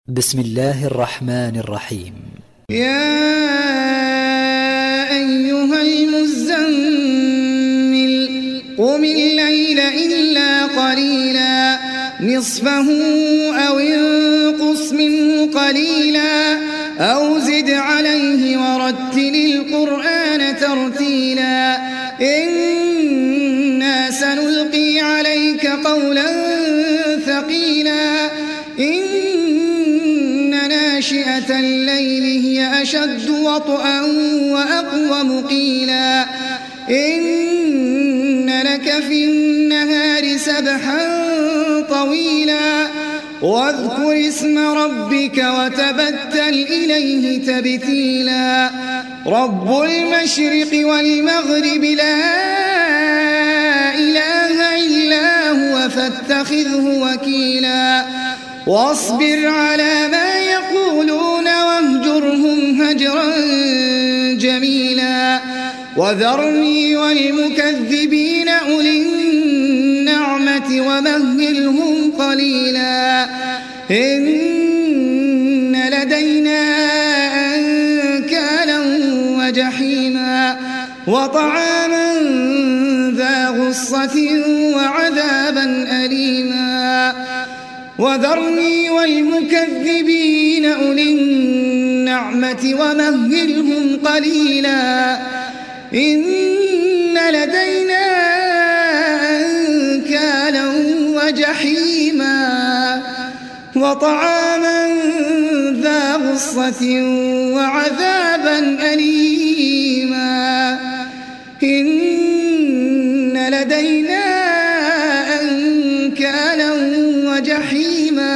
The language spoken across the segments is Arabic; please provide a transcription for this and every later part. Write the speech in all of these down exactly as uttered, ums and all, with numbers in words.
بسم الله الرحمن الرحيم. يا أيها المزمل قم الليل إلا قليلا نصفه أو انقص منه قليلا أو زد عليه ورتل القرآن ترتيلا إنا سنلقي عليك قولا ثقيلا إن ناشئة الليل هي أشد وطئا وأقوم قيلا إن لك في النهار سبحا طويلا واذكر اسم ربك وتبتل إليه تبتيلا رب المشرق والمغرب لا إله إلا هو فاتخذه وكيلا واصبر على ما يقولون واهجرهم هجرا جميلا وذرني والمكذبين أولي النعمة ومهلهم قليلا إن لدينا أنكالا وجحيما وطعاما ذا غصة وعذابا أليما وذرني والمكذبين أولي النعمة ومهلهم قليلا إن لدينا أنكالا وجحيما وطعاما ذا غصة وعذابا أليما إن لدينا أنكالا وجحيما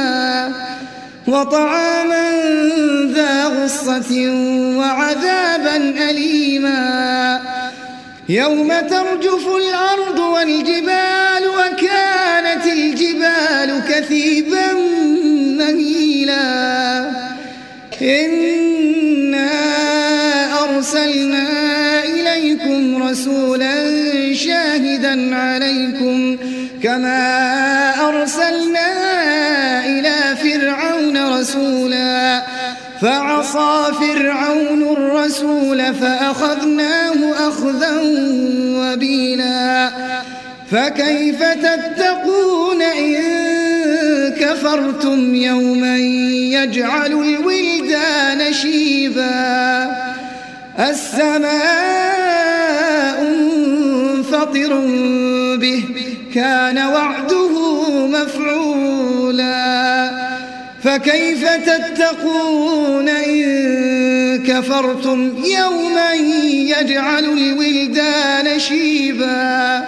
وطعاما ذا غصة وعذابا أليما يوم ترجف الأرض والجبال وكانت الجبال كثيبا مهيلا إنا أرسلنا إليكم رسولا شاهدا عليكم كما أرسلنا إلى فرعون رسولا فعصى فرعون الرسول فأخذناه أخذا وبيلا فكيف تتقون إن كفرتم يوما يجعل الولدان شيبا السماء منفطر به كان وعده مفعولا فكيف تتقون إن كفرتم يوما يجعل الولدان شيبا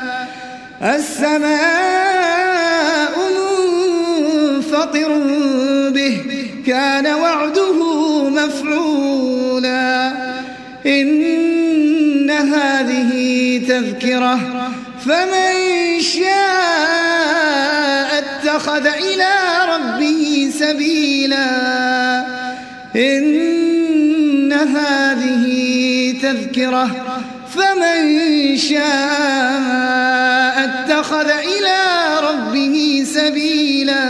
السماء منفطر به كان وعده مفعولا إن هذه تذكرة فمن شاء اتخذ إلى ربه سبيلا إن هذه تذكرة فمن شاء اتخذ إلى ربه سبيلا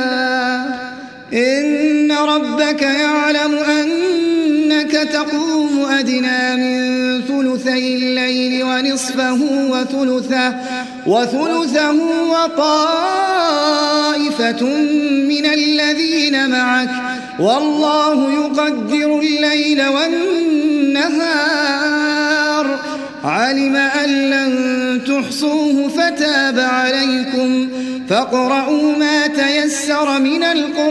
إن ربك يعلم أنك تقوم أدنى من ثلثي الليل ونصفه وثلثه وثلثه وطائفة من الذين معك والله يقدر الليل والنهار علم أن لن تحصوه فتاب عليكم فاقرؤوا ما تيسر من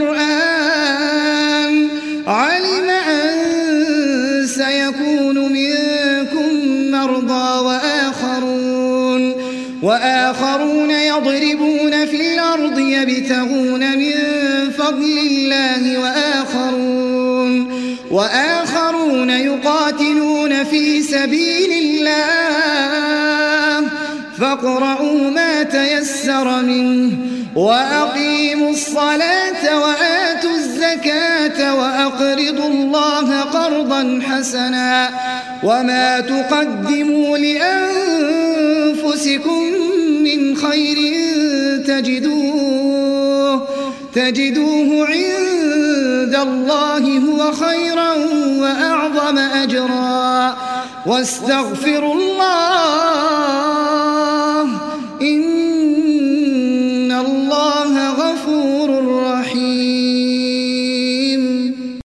القرآن علم أن سيكون منكم مرضى وآخرون وآخرون يضربون في الأرض يبتغون من فضل الله وآخرون وآخرون يقاتلون في سبيل الله فاقرؤوا ما تيسر منه وأقيموا الصلاة وآتوا الزكاة وأقرضوا الله قرضا حسنا وما تقدموا لأنفسكم من خير تجدوه تجدوه عند الله هو خيرا وأعظم أجرا واستغفروا الله إن الله غفور